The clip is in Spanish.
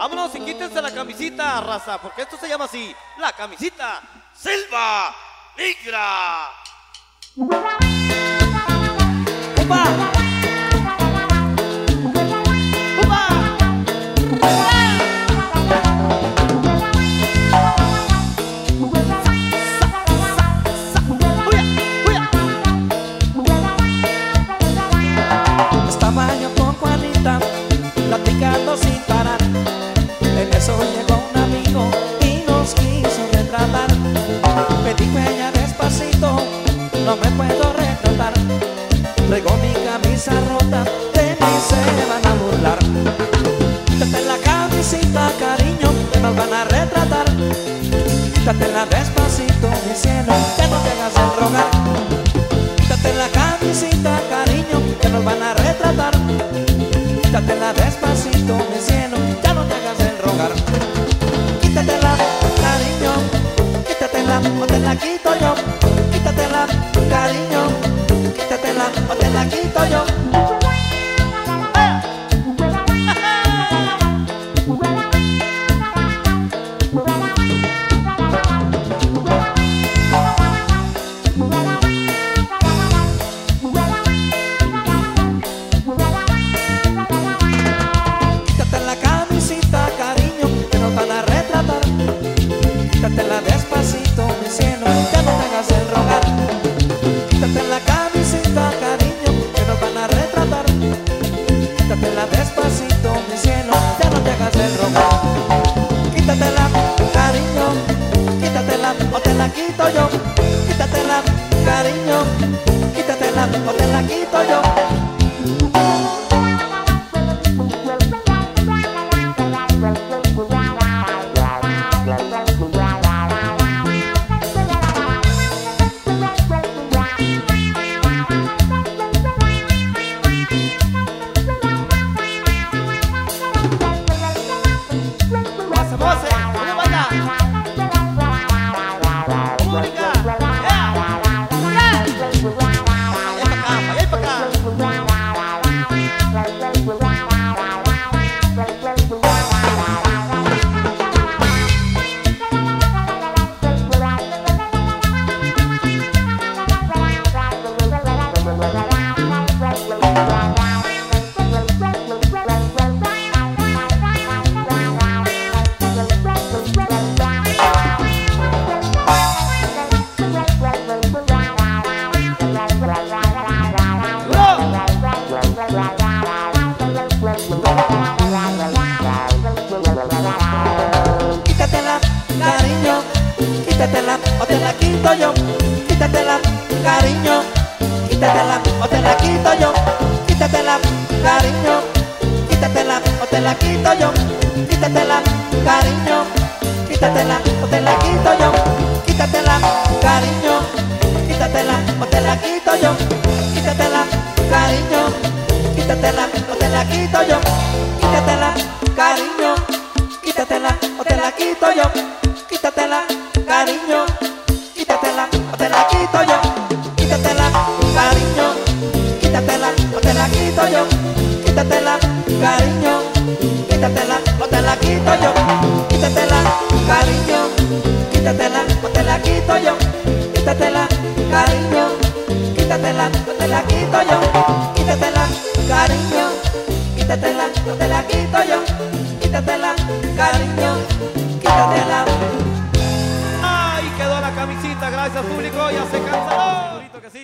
Vámonos y quítense la camisita, raza, porque esto se llama así, la camisita Selva Negra. ¡Upa! ¡Upa! Estaba yo con Juanita platicando sin parar. En eso llegó un amigo y nos quiso retratar. Me dijo ella despacito, no me puedo retratar. Traigo mi camisa rota, de mí se van a burlar. Quítate la camisita, cariño, que nos van a retratar. Quítatela despacito, mi cielo, que no te hagas el rogar. Quítate la camisita, cariño, que nos van a retratar. Quítatela despacito, mi cielo, ya no te hagas el rogar. Quítatela, cariño, quítatela o te la quito yo. Quítatela, cariño, quítatela o te la quito yo. Quítatela despacito, mi cielo, ya no te hagas el rogar. Quítate la camisita, cariño, que nos van a retratar. Quítatela despacito, mi cielo, ya no te hagas el rogar. Quítatela, cariño, quítatela o te la quito yo. Quítatela, cariño, quítatela o te la quito yo. Quítatela, cariño, quítatela o te la quito yo. Quítatela, cariño, quítatela o te la quito yo. Quítatela, cariño, quítatela o te la quito yo. Quítatela, cariño, quítatela o te la quito yo. Quítatela, cariño, quítatela o te la quito yo. Quítatela, cariño, quítatela o te la quito yo. Quítatela, cariño, quítatela o te la quito yo. Quítatela, cariño, quítatela o te la quito yo. Quítatela, cariño, quítatela o te la quito yo. Quítatela, cariño, quítatela o te la quito yo. Quítatela, cariño, quítatela o te la quito yo. Quítatela, cariño, quítatela o te la quito yo. Quítatela, cariño, quítatela o te la quito yo. Quítatela, cariño, quítatela. Ahí quedó la camisita, gracias público, ya se cansaron.